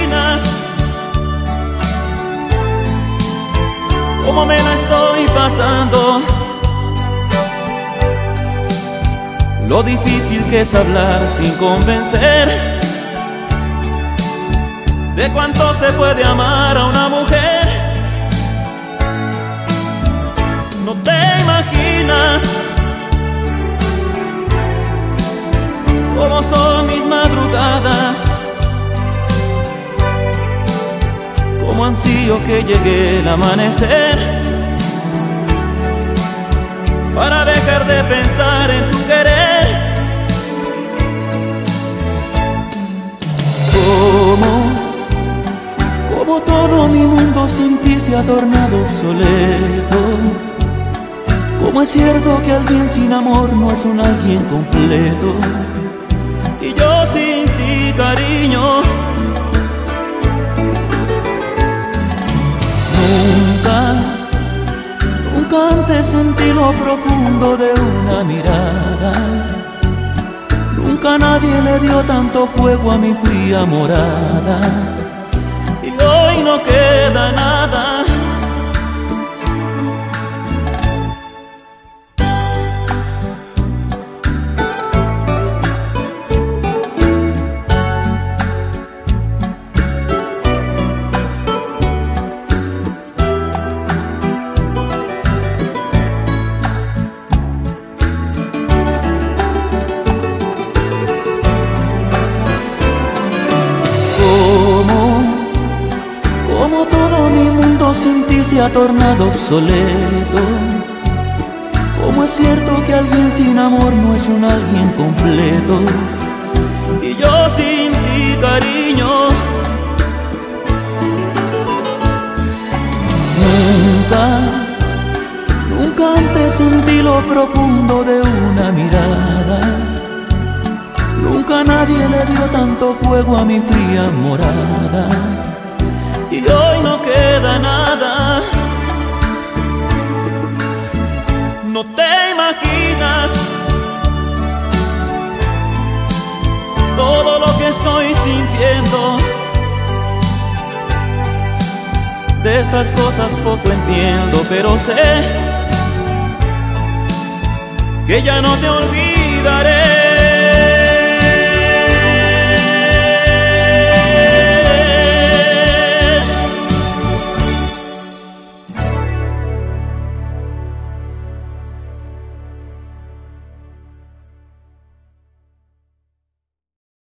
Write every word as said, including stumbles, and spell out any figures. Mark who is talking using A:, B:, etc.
A: imaginas cómo me la estoy pasando, lo difícil que es hablar sin convencer de cuánto se puede amar a una mujer. No te imaginas cómo son mis madrugadas, cómo ansío que llegue el amanecer para dejar de pensar en tu querer. Cómo, cómo todo mi mundo sin ti se ha tornado obsoleto. Cómo es cierto que alguien sin amor no es un alguien completo. Y yo sin ti, cariño, nunca, nunca antes sentí lo profundo de una mirada. Nunca nadie le dio tanto fuego a mi fría morada. Y hoy no queda nada. Como todo mi mundo sin ti se ha tornado obsoleto. Como es cierto que alguien sin amor no es un alguien completo. Y yo sin ti, cariño, nunca, nunca antes sentí lo profundo de una mirada. Nunca nadie le dio tanto fuego a mi fría morada. Y hoy no queda nada. No te imaginas todo lo que estoy sintiendo. De estas cosas poco entiendo, pero sé que ya no te olvidaré.